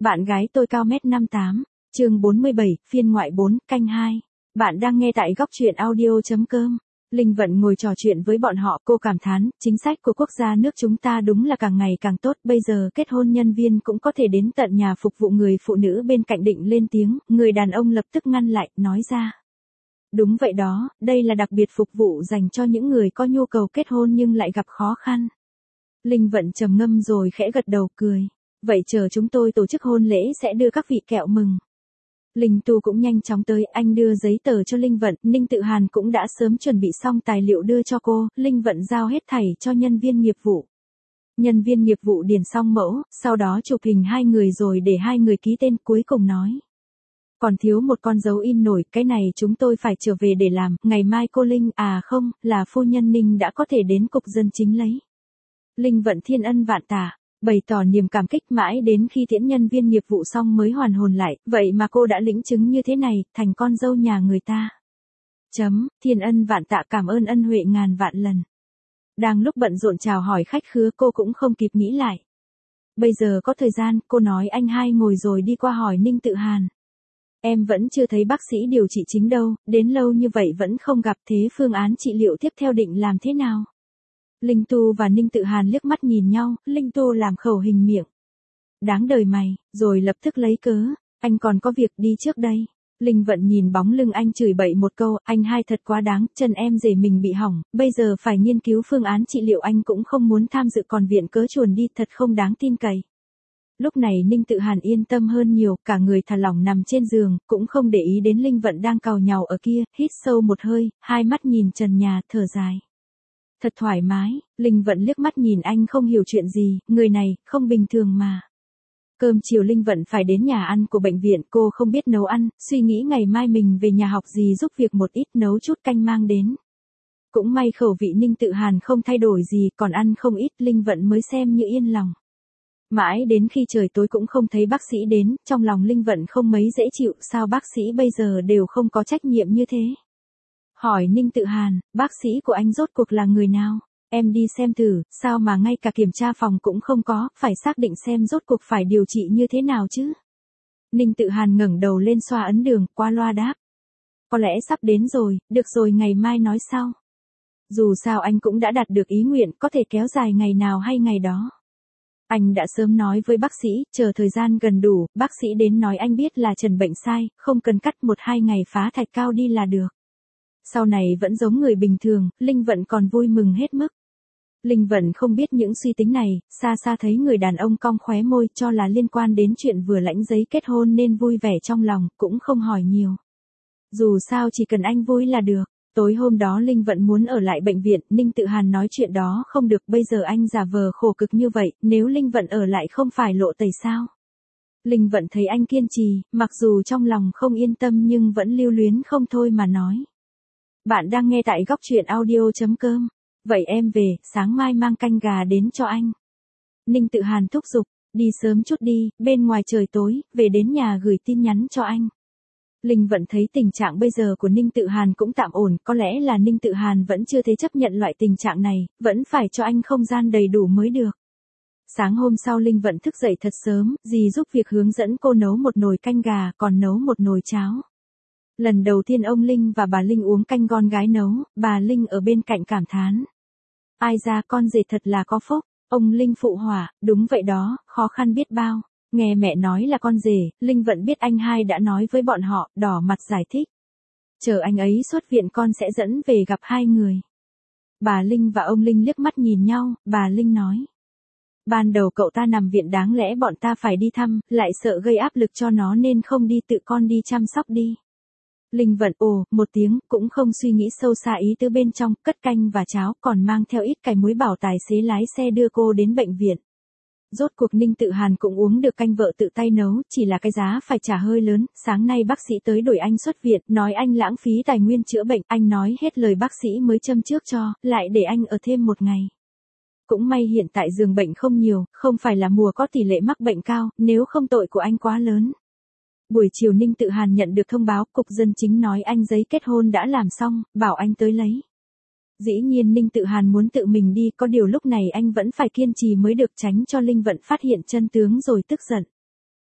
Bạn gái tôi cao mét 58, chương 47, phiên ngoại 4, canh 2. Bạn đang nghe tại góc truyện audio.com. Linh Vận ngồi trò chuyện với bọn họ, cô cảm thán, chính sách của quốc gia nước chúng ta đúng là càng ngày càng tốt, bây giờ kết hôn nhân viên cũng có thể đến tận nhà phục vụ. Người phụ nữ bên cạnh định lên tiếng, người đàn ông lập tức ngăn lại, nói ra. Đúng vậy đó, đây là đặc biệt phục vụ dành cho những người có nhu cầu kết hôn nhưng lại gặp khó khăn. Linh Vận trầm ngâm rồi khẽ gật đầu cười. Vậy chờ chúng tôi tổ chức hôn lễ sẽ đưa các vị kẹo mừng. Linh Tu cũng nhanh chóng tới, anh đưa giấy tờ cho Linh Vận, Ninh Tự Hàn cũng đã sớm chuẩn bị xong tài liệu đưa cho cô, Linh Vận giao hết thảy cho nhân viên nghiệp vụ. Nhân viên nghiệp vụ điền xong mẫu, sau đó chụp hình hai người rồi để hai người ký tên, cuối cùng nói. Còn thiếu một con dấu in nổi, cái này chúng tôi phải trở về để làm, ngày mai cô Linh, không, là phu nhân Ninh đã có thể đến cục dân chính lấy. Linh Vận thiên ân vạn tạ, bày tỏ niềm cảm kích, mãi đến khi tiễn nhân viên nghiệp vụ xong mới hoàn hồn lại, vậy mà cô đã lĩnh chứng như thế này, thành con dâu nhà người ta. Thiên ân vạn tạ, cảm ơn ân huệ ngàn vạn lần. Đang lúc bận rộn chào hỏi khách khứa, cô cũng không kịp nghĩ lại. Bây giờ có thời gian, cô nói anh hai ngồi rồi đi qua hỏi Ninh Tự Hàn. Em vẫn chưa thấy bác sĩ điều trị chính đâu, đến lâu như vậy vẫn không gặp, thế phương án trị liệu tiếp theo định làm thế nào? Linh Tu và Ninh Tự Hàn liếc mắt nhìn nhau, Linh Tu làm khẩu hình miệng. Đáng đời mày, rồi lập tức lấy cớ, anh còn có việc đi trước đây. Linh Vận nhìn bóng lưng anh chửi bậy một câu, anh hai thật quá đáng, chân em rể mình bị hỏng, bây giờ phải nghiên cứu phương án trị liệu, anh cũng không muốn tham dự còn viện cớ chuồn đi, thật không đáng tin cậy. Lúc này Ninh Tự Hàn yên tâm hơn nhiều, cả người thả lỏng nằm trên giường, cũng không để ý đến Linh Vận đang càu nhàu ở kia, hít sâu một hơi, hai mắt nhìn trần nhà, thở dài. Thật thoải mái, Linh Vận liếc mắt nhìn anh không hiểu chuyện gì, người này, không bình thường mà. Cơm chiều Linh Vận phải đến nhà ăn của bệnh viện, cô không biết nấu ăn, suy nghĩ ngày mai mình về nhà học gì giúp việc một ít, nấu chút canh mang đến. Cũng may khẩu vị Ninh Tự Hàn không thay đổi gì, còn ăn không ít, Linh Vận mới xem như yên lòng. Mãi đến khi trời tối cũng không thấy bác sĩ đến, trong lòng Linh Vận không mấy dễ chịu, sao bác sĩ bây giờ đều không có trách nhiệm như thế. Hỏi Ninh Tự Hàn, bác sĩ của anh rốt cuộc là người nào? Em đi xem thử, sao mà ngay cả kiểm tra phòng cũng không có, phải xác định xem rốt cuộc phải điều trị như thế nào chứ. Ninh Tự Hàn ngẩng đầu lên xoa ấn đường, qua loa đáp. Có lẽ sắp đến rồi, được rồi ngày mai nói sau. Dù sao anh cũng đã đạt được ý nguyện, có thể kéo dài ngày nào hay ngày đó. Anh đã sớm nói với bác sĩ, chờ thời gian gần đủ, bác sĩ đến nói anh biết là trần bệnh sai, không cần cắt 1-2 ngày phá thạch cao đi là được. Sau này vẫn giống người bình thường, Linh Vận còn vui mừng hết mức. Linh Vận không biết những suy tính này, xa xa thấy người đàn ông cong khóe môi, cho là liên quan đến chuyện vừa lãnh giấy kết hôn nên vui vẻ trong lòng, cũng không hỏi nhiều. Dù sao chỉ cần anh vui là được. Tối hôm đó Linh Vận muốn ở lại bệnh viện, Ninh Tự Hàn nói chuyện đó không được, bây giờ anh giả vờ khổ cực như vậy, nếu Linh Vận ở lại không phải lộ tẩy sao. Linh Vận thấy anh kiên trì, mặc dù trong lòng không yên tâm nhưng vẫn lưu luyến không thôi mà nói. Bạn đang nghe tại góc truyện audio.com. Vậy em về, sáng mai mang canh gà đến cho anh. Ninh Tự Hàn thúc giục, đi sớm chút đi, bên ngoài trời tối, về đến nhà gửi tin nhắn cho anh. Linh Vận thấy tình trạng bây giờ của Ninh Tự Hàn cũng tạm ổn, có lẽ là Ninh Tự Hàn vẫn chưa thấy chấp nhận loại tình trạng này, vẫn phải cho anh không gian đầy đủ mới được. Sáng hôm sau Linh Vận thức dậy thật sớm, dì giúp việc hướng dẫn cô nấu một nồi canh gà, còn nấu một nồi cháo. Lần đầu tiên ông Linh và bà Linh uống canh con gái nấu, bà Linh ở bên cạnh cảm thán. Ai ra con rể thật là có phúc, ông Linh phụ họa, đúng vậy đó, khó khăn biết bao. Nghe mẹ nói là con rể, Linh Vận biết anh hai đã nói với bọn họ, đỏ mặt giải thích. Chờ anh ấy xuất viện con sẽ dẫn về gặp hai người. Bà Linh và ông Linh liếc mắt nhìn nhau, bà Linh nói. Ban đầu cậu ta nằm viện đáng lẽ bọn ta phải đi thăm, lại sợ gây áp lực cho nó nên không đi, tự con đi chăm sóc đi. Linh Vận một tiếng, cũng không suy nghĩ sâu xa ý tứ bên trong, cất canh và cháo, còn mang theo ít cải muối bảo tài xế lái xe đưa cô đến bệnh viện. Rốt cuộc Ninh Tự Hàn cũng uống được canh vợ tự tay nấu, chỉ là cái giá phải trả hơi lớn, sáng nay bác sĩ tới đuổi anh xuất viện, nói anh lãng phí tài nguyên chữa bệnh, anh nói hết lời bác sĩ mới châm trước cho, lại để anh ở thêm một ngày. Cũng may hiện tại giường bệnh không nhiều, không phải là mùa có tỷ lệ mắc bệnh cao, nếu không tội của anh quá lớn. Buổi chiều Ninh Tự Hàn nhận được thông báo, cục dân chính nói anh giấy kết hôn đã làm xong, bảo anh tới lấy. Dĩ nhiên Ninh Tự Hàn muốn tự mình đi, có điều lúc này anh vẫn phải kiên trì mới được, tránh cho Linh Vận phát hiện chân tướng rồi tức giận.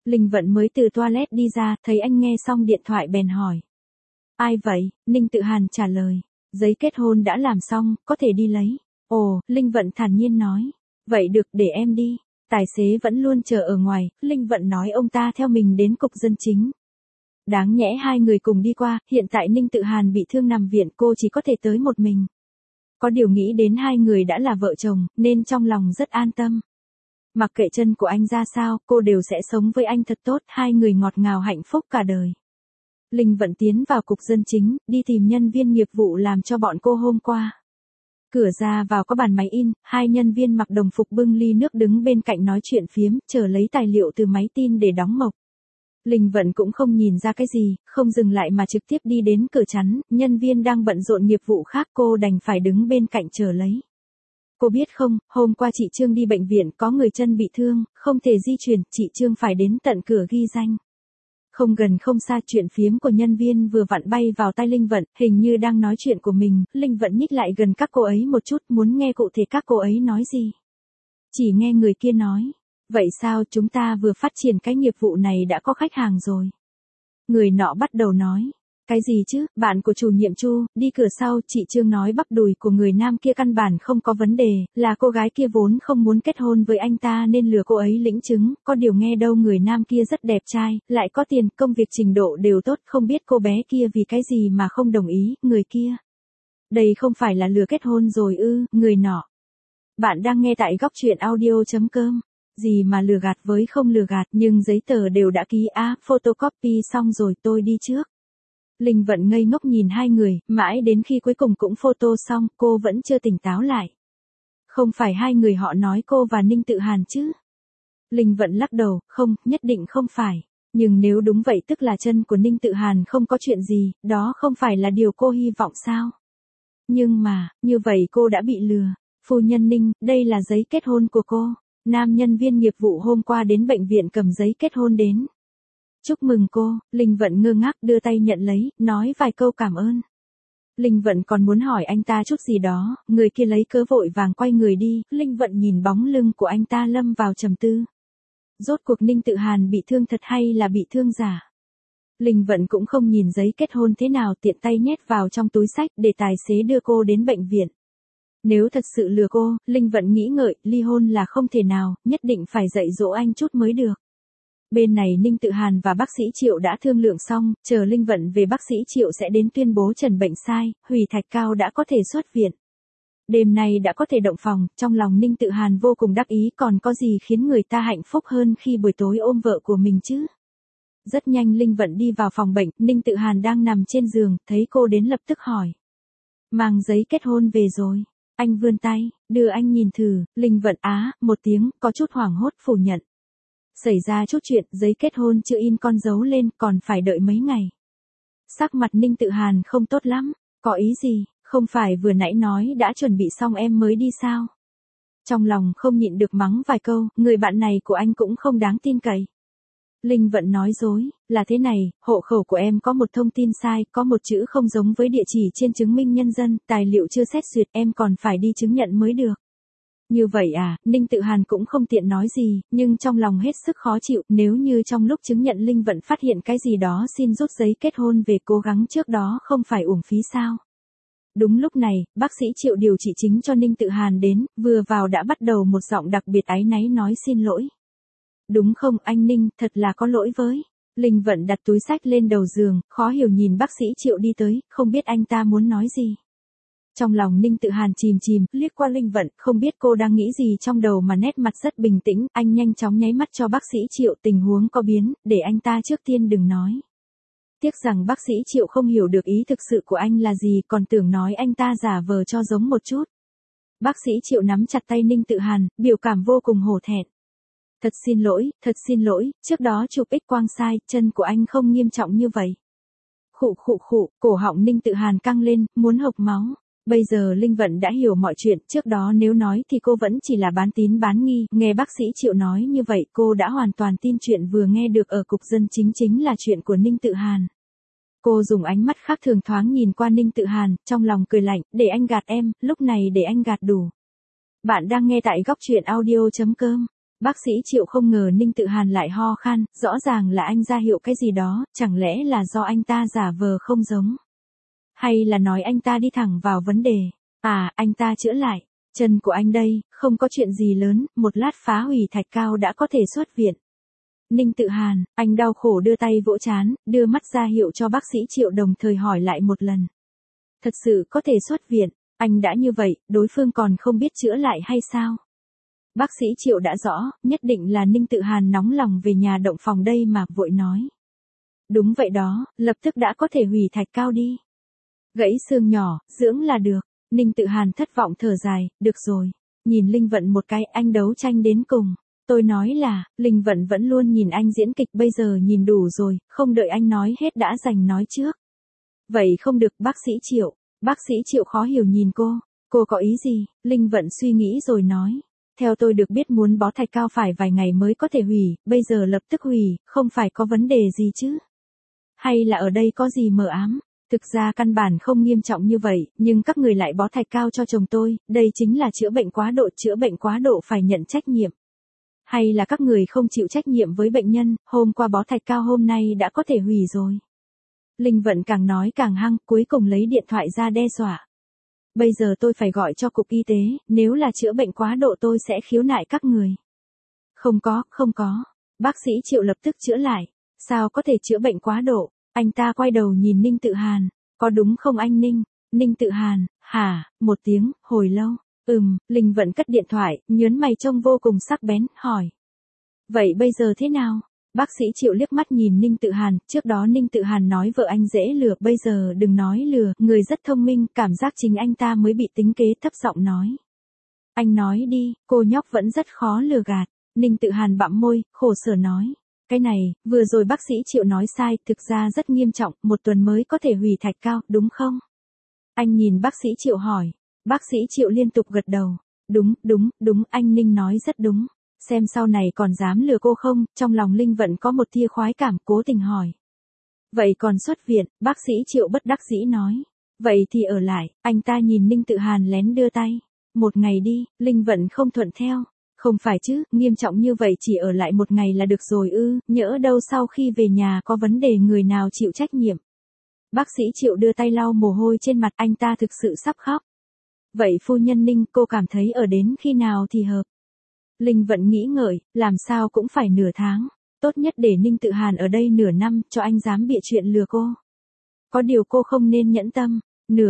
Linh Vận mới từ toilet đi ra, thấy anh nghe xong điện thoại bèn hỏi. Ai vậy? Ninh Tự Hàn trả lời. Giấy kết hôn đã làm xong, có thể đi lấy. Ồ, Linh Vận thản nhiên nói. Vậy được, để em đi. Tài xế vẫn luôn chờ ở ngoài, Linh Vận nói ông ta theo mình đến cục dân chính. Đáng nhẽ hai người cùng đi qua, hiện tại Ninh Tự Hàn bị thương nằm viện, cô chỉ có thể tới một mình. Có điều nghĩ đến hai người đã là vợ chồng, nên trong lòng rất an tâm. Mặc kệ chân của anh ra sao, cô đều sẽ sống với anh thật tốt, hai người ngọt ngào hạnh phúc cả đời. Linh Vận tiến vào cục dân chính, đi tìm nhân viên nghiệp vụ làm cho bọn cô hôm qua. Cửa ra vào có bàn máy in, hai nhân viên mặc đồng phục bưng ly nước đứng bên cạnh nói chuyện phiếm, chờ lấy tài liệu từ máy tin để đóng mộc. Linh Vận cũng không nhìn ra cái gì, không dừng lại mà trực tiếp đi đến cửa chắn, nhân viên đang bận rộn nghiệp vụ khác, cô đành phải đứng bên cạnh chờ lấy. Cô biết không, hôm qua chị Trương đi bệnh viện có người chân bị thương, không thể di chuyển, chị Trương phải đến tận cửa ghi danh. Không gần không xa, chuyện phiếm của nhân viên vừa vặn bay vào tai Linh Vận, hình như đang nói chuyện của mình, Linh Vận nhích lại gần các cô ấy một chút, muốn nghe cụ thể các cô ấy nói gì. Chỉ nghe người kia nói, vậy sao chúng ta vừa phát triển cái nghiệp vụ này đã có khách hàng rồi. Người nọ bắt đầu nói, cái gì chứ, bạn của chủ nhiệm Chu, đi cửa sau, chị Trương nói bắp đùi của người nam kia căn bản không có vấn đề, là cô gái kia vốn không muốn kết hôn với anh ta nên lừa cô ấy lĩnh chứng, có điều nghe đâu người nam kia rất đẹp trai, lại có tiền, công việc trình độ đều tốt, không biết cô bé kia vì cái gì mà không đồng ý, người kia. Đây không phải là lừa kết hôn rồi ư, người nọ. Bạn đang nghe tại góc truyện audio.com. Gì mà lừa gạt với không lừa gạt, nhưng giấy tờ đều đã ký photocopy xong rồi, tôi đi trước. Linh Vận ngây ngốc nhìn hai người, mãi đến khi cuối cùng cũng photo xong, cô vẫn chưa tỉnh táo lại. Không phải hai người họ nói cô và Ninh Tự Hàn chứ? Linh Vận lắc đầu, không, nhất định không phải. Nhưng nếu đúng vậy tức là chân của Ninh Tự Hàn không có chuyện gì, đó không phải là điều cô hy vọng sao? Nhưng mà, như vậy cô đã bị lừa. Phu nhân Ninh, đây là giấy kết hôn của cô. Nam nhân viên nghiệp vụ hôm qua đến bệnh viện cầm giấy kết hôn đến. Chúc mừng cô, Linh Vận ngơ ngác đưa tay nhận lấy, nói vài câu cảm ơn. Linh Vận còn muốn hỏi anh ta chút gì đó, người kia lấy cớ vội vàng quay người đi, Linh Vận nhìn bóng lưng của anh ta lâm vào trầm tư. Rốt cuộc Ninh Tự Hàn bị thương thật hay là bị thương giả? Linh Vận cũng không nhìn giấy kết hôn thế nào, tiện tay nhét vào trong túi xách để tài xế đưa cô đến bệnh viện. Nếu thật sự lừa cô, Linh Vận nghĩ ngợi, ly hôn là không thể nào, nhất định phải dạy dỗ anh chút mới được. Bên này Ninh Tự Hàn và bác sĩ Triệu đã thương lượng xong, chờ Linh Vận về bác sĩ Triệu sẽ đến tuyên bố trần bệnh sai, Hủy Thạch Cao đã có thể xuất viện. Đêm nay đã có thể động phòng, trong lòng Ninh Tự Hàn vô cùng đắc ý, còn có gì khiến người ta hạnh phúc hơn khi buổi tối ôm vợ của mình chứ. Rất nhanh Linh Vận đi vào phòng bệnh, Ninh Tự Hàn đang nằm trên giường, thấy cô đến lập tức hỏi. Mang giấy kết hôn về rồi. Anh vươn tay, đưa anh nhìn thử, Linh Vận một tiếng, có chút hoảng hốt phủ nhận. Xảy ra chút chuyện, giấy kết hôn chưa in con dấu lên, còn phải đợi mấy ngày. Sắc mặt Ninh Tự Hàn không tốt lắm, có ý gì, không phải vừa nãy nói đã chuẩn bị xong em mới đi sao? Trong lòng không nhịn được mắng vài câu, người bạn này của anh cũng không đáng tin cậy. Linh Vận nói dối, là thế này, hộ khẩu của em có một thông tin sai, có một chữ không giống với địa chỉ trên chứng minh nhân dân, tài liệu chưa xét duyệt, em còn phải đi chứng nhận mới được. Như vậy à, Ninh Tự Hàn cũng không tiện nói gì, nhưng trong lòng hết sức khó chịu, nếu như trong lúc chứng nhận Linh Vận phát hiện cái gì đó xin rút giấy kết hôn về cố gắng trước đó không phải uổng phí sao. Đúng lúc này, bác sĩ Triệu điều trị chính cho Ninh Tự Hàn đến, vừa vào đã bắt đầu một giọng đặc biệt áy náy nói xin lỗi. Đúng không anh Ninh, thật là có lỗi với. Linh Vận đặt túi xách lên đầu giường, khó hiểu nhìn bác sĩ Triệu đi tới, không biết anh ta muốn nói gì. Trong lòng Ninh Tự Hàn chìm chìm, liếc qua Linh Vận, không biết cô đang nghĩ gì trong đầu mà nét mặt rất bình tĩnh, anh nhanh chóng nháy mắt cho bác sĩ Triệu, tình huống có biến, để anh ta trước tiên đừng nói. Tiếc rằng bác sĩ Triệu không hiểu được ý thực sự của anh là gì, còn tưởng nói anh ta giả vờ cho giống một chút. Bác sĩ Triệu nắm chặt tay Ninh Tự Hàn, biểu cảm vô cùng hổ thẹn. Thật xin lỗi, trước đó chụp X-quang sai, chân của anh không nghiêm trọng như vậy. Khụ, cổ họng Ninh Tự Hàn căng lên, muốn hộc máu. Bây giờ Linh Vận đã hiểu mọi chuyện, trước đó nếu nói thì cô vẫn chỉ là bán tín bán nghi, nghe bác sĩ Triệu nói như vậy cô đã hoàn toàn tin chuyện vừa nghe được ở cục dân chính là chuyện của Ninh Tự Hàn. Cô dùng ánh mắt khác thường thoáng nhìn qua Ninh Tự Hàn, trong lòng cười lạnh, để anh gạt em, lúc này để anh gạt đủ. Bạn đang nghe tại góc truyện audio.com. Bác sĩ Triệu không ngờ Ninh Tự Hàn lại ho khan, rõ ràng là anh ra hiệu cái gì đó, chẳng lẽ là do anh ta giả vờ không giống. Hay là nói anh ta đi thẳng vào vấn đề. À, anh ta chữa lại. Chân của anh đây, không có chuyện gì lớn, một lát phá hủy thạch cao đã có thể xuất viện. Ninh Tự Hàn, anh đau khổ đưa tay vỗ trán, đưa mắt ra hiệu cho bác sĩ Triệu đồng thời hỏi lại một lần. Thật sự có thể xuất viện, anh đã như vậy, đối phương còn không biết chữa lại hay sao? Bác sĩ Triệu đã rõ, nhất định là Ninh Tự Hàn nóng lòng về nhà động phòng đây mà vội nói. Đúng vậy đó, lập tức đã có thể hủy thạch cao đi. Gãy xương nhỏ, dưỡng là được. Ninh Tự Hàn thất vọng thở dài, được rồi. Nhìn Linh Vận một cái, anh đấu tranh đến cùng. Tôi nói là, Linh Vận vẫn luôn nhìn anh diễn kịch, bây giờ nhìn đủ rồi, không đợi anh nói hết đã giành nói trước. Vậy không được, bác sĩ Triệu. Bác sĩ Triệu khó hiểu nhìn cô có ý gì? Linh Vận suy nghĩ rồi nói. Theo tôi được biết muốn bó thạch cao phải vài ngày mới có thể hủy, bây giờ lập tức hủy, không phải có vấn đề gì chứ? Hay là ở đây có gì mờ ám? Thực ra căn bản không nghiêm trọng như vậy, nhưng các người lại bó thạch cao cho chồng tôi, đây chính là chữa bệnh quá độ phải nhận trách nhiệm. Hay là các người không chịu trách nhiệm với bệnh nhân, hôm qua bó thạch cao hôm nay đã có thể hủy rồi. Linh Vận càng nói càng hăng, cuối cùng lấy điện thoại ra đe dọa. Bây giờ tôi phải gọi cho cục y tế, nếu là chữa bệnh quá độ tôi sẽ khiếu nại các người. Không có. Bác sĩ Triệu lập tức chữa lại. Sao có thể chữa bệnh quá độ? Anh ta quay đầu nhìn Ninh Tự Hàn. Có đúng không anh Ninh? Ninh Tự Hàn, hả? Một tiếng, hồi lâu. Linh Vận cất điện thoại, nhớn mày trông vô cùng sắc bén, hỏi. Vậy bây giờ thế nào? Bác sĩ Triệu liếc mắt nhìn Ninh Tự Hàn, trước đó Ninh Tự Hàn nói vợ anh dễ lừa, bây giờ đừng nói lừa, người rất thông minh, cảm giác chính anh ta mới bị tính kế, thấp giọng nói. Anh nói đi, cô nhóc vẫn rất khó lừa gạt. Ninh Tự Hàn bặm môi, khổ sở nói. Cái này, vừa rồi bác sĩ Triệu nói sai, thực ra rất nghiêm trọng, 1 tuần mới có thể hủy thạch cao, đúng không? Anh nhìn bác sĩ Triệu hỏi. Bác sĩ Triệu liên tục gật đầu. Đúng, anh Ninh nói rất đúng. Xem sau này còn dám lừa cô không, trong lòng Linh Vận có một tia khoái cảm, cố tình hỏi. Vậy còn xuất viện, bác sĩ Triệu bất đắc dĩ nói. Vậy thì ở lại, anh ta nhìn Ninh Tự Hàn lén đưa tay. 1 ngày đi, Linh Vận không thuận theo. Không phải chứ, nghiêm trọng như vậy chỉ ở lại 1 ngày là được rồi ư, nhỡ đâu sau khi về nhà có vấn đề người nào chịu trách nhiệm. Bác sĩ Triệu đưa tay lau mồ hôi trên mặt, anh ta thực sự sắp khóc. Vậy phu nhân Ninh, cô cảm thấy ở đến khi nào thì hợp? Linh Vận nghĩ ngợi, làm sao cũng phải nửa tháng. Tốt nhất để Ninh Tự Hàn ở đây nửa năm, cho anh dám bịa chuyện lừa cô. Có điều cô không nên nhẫn tâm. Nửa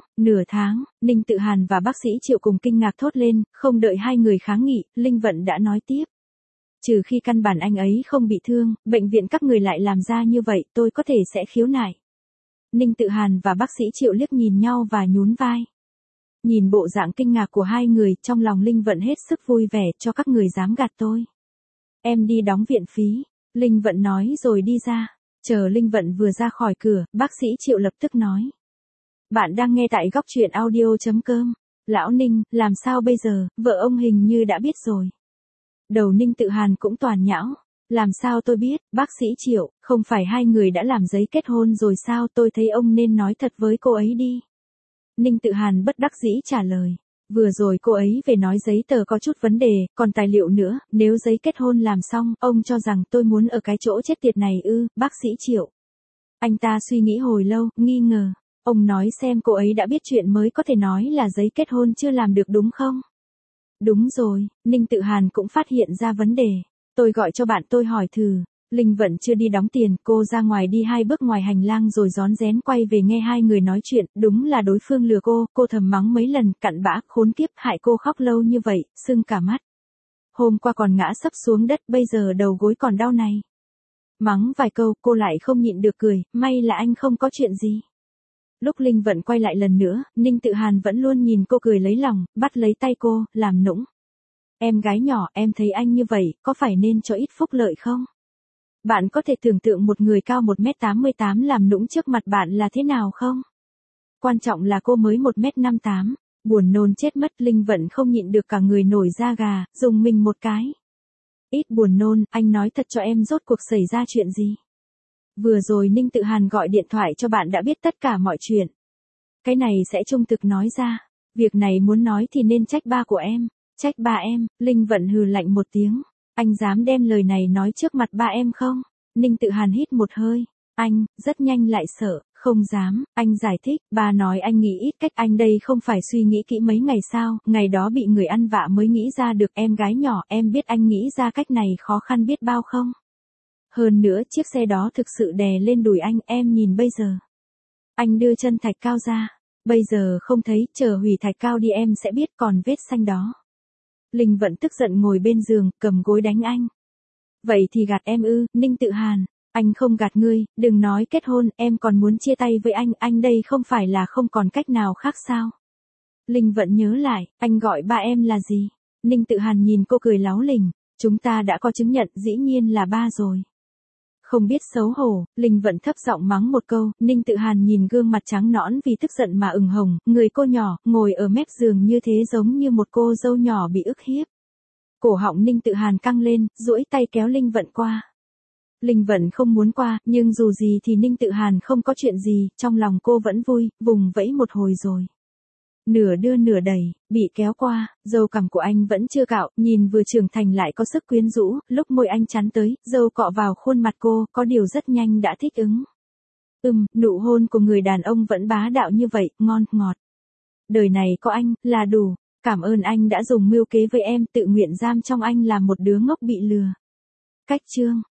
tháng, Ninh Tự Hàn và bác sĩ Triệu cùng kinh ngạc thốt lên, không đợi hai người kháng nghị, Linh Vận đã nói tiếp. Trừ khi căn bản anh ấy không bị thương, bệnh viện các người lại làm ra như vậy, tôi có thể sẽ khiếu nại. Ninh Tự Hàn và bác sĩ Triệu liếc nhìn nhau và nhún vai. Nhìn bộ dạng kinh ngạc của hai người, trong lòng Linh Vận hết sức vui vẻ, cho các người dám gạt tôi. Em đi đóng viện phí, Linh Vận nói rồi đi ra. Chờ Linh Vận vừa ra khỏi cửa, bác sĩ Triệu lập tức nói. Bạn đang nghe tại góc truyện audio.com. Lão Ninh, làm sao bây giờ, vợ ông hình như đã biết rồi. Đầu Ninh Tự Hàn cũng toàn nhão. Làm sao tôi biết, bác sĩ Triệu, không phải hai người đã làm giấy kết hôn rồi sao, tôi thấy ông nên nói thật với cô ấy đi. Ninh Tự Hàn bất đắc dĩ trả lời. Vừa rồi cô ấy về nói giấy tờ có chút vấn đề, còn tài liệu nữa, nếu giấy kết hôn làm xong, ông cho rằng tôi muốn ở cái chỗ chết tiệt này ư, bác sĩ Triệu. Anh ta suy nghĩ hồi lâu, nghi ngờ. Ông nói xem cô ấy đã biết chuyện mới có thể nói là giấy kết hôn chưa làm được đúng không? Đúng rồi, Ninh Tự Hàn cũng phát hiện ra vấn đề. Tôi gọi cho bạn tôi hỏi thử. Linh Vận chưa đi đóng tiền, cô ra ngoài đi 2 bước ngoài hành lang rồi rón rén quay về nghe hai người nói chuyện, đúng là đối phương lừa cô thầm mắng mấy lần, cặn bã, khốn kiếp, hại cô khóc lâu như vậy, sưng cả mắt. Hôm qua còn ngã sấp xuống đất, bây giờ đầu gối còn đau này. Mắng vài câu, cô lại không nhịn được cười, may là anh không có chuyện gì. Lúc Linh Vận quay lại lần nữa, Ninh Tự Hàn vẫn luôn nhìn cô cười lấy lòng, bắt lấy tay cô, làm nũng. Em gái nhỏ, em thấy anh như vậy, có phải nên cho ít phúc lợi không? Bạn có thể tưởng tượng một người cao 1m88 làm nũng trước mặt bạn là thế nào không? Quan trọng là cô mới 1m58, buồn nôn chết mất. Linh Vận không nhịn được cả người nổi da gà, dùng mình một cái. Ít buồn nôn, anh nói thật cho em rốt cuộc xảy ra chuyện gì? Vừa rồi Ninh Tự Hàn gọi điện thoại cho bạn đã biết tất cả mọi chuyện. Cái này sẽ trung thực nói ra. Việc này muốn nói thì nên trách ba của em. Trách ba em, Linh Vận hừ lạnh một tiếng. Anh dám đem lời này nói trước mặt ba em không? Ninh Tự Hàn hít một hơi. Anh, rất nhanh lại sợ, không dám, anh giải thích, ba nói anh nghĩ ít cách, anh đây không phải suy nghĩ kỹ mấy ngày sao, ngày đó bị người ăn vạ mới nghĩ ra được, em gái nhỏ, em biết anh nghĩ ra cách này khó khăn biết bao không? Hơn nữa chiếc xe đó thực sự đè lên đùi anh, em nhìn bây giờ. Anh đưa chân thạch cao ra, bây giờ không thấy, chờ hủy thạch cao đi em sẽ biết, còn vết xanh đó. Linh Vận tức giận ngồi bên giường, cầm gối đánh anh. Vậy thì gạt em ư? Ninh Tự Hàn, anh không gạt ngươi, đừng nói kết hôn, em còn muốn chia tay với anh đây không phải là không còn cách nào khác sao? Linh Vận nhớ lại, anh gọi ba em là gì? Ninh Tự Hàn nhìn cô cười láu lình, chúng ta đã có chứng nhận, dĩ nhiên là ba rồi. Không biết xấu hổ, Linh Vận thấp giọng mắng một câu, Ninh Tự Hàn nhìn gương mặt trắng nõn vì tức giận mà ửng hồng, người cô nhỏ, ngồi ở mép giường như thế giống như một cô dâu nhỏ bị ức hiếp. Cổ họng Ninh Tự Hàn căng lên, duỗi tay kéo Linh Vận qua. Linh Vận không muốn qua, nhưng dù gì thì Ninh Tự Hàn không có chuyện gì, trong lòng cô vẫn vui, vùng vẫy một hồi rồi. Nửa đưa nửa đẩy, bị kéo qua, râu cằm của anh vẫn chưa cạo, nhìn vừa trưởng thành lại có sức quyến rũ, lúc môi anh chắn tới, râu cọ vào khuôn mặt cô, có điều rất nhanh đã thích ứng. Nụ hôn của người đàn ông vẫn bá đạo như vậy, ngon, ngọt. Đời này có anh, là đủ, cảm ơn anh đã dùng mưu kế với em, tự nguyện giam trong anh làm một đứa ngốc bị lừa. Cách chương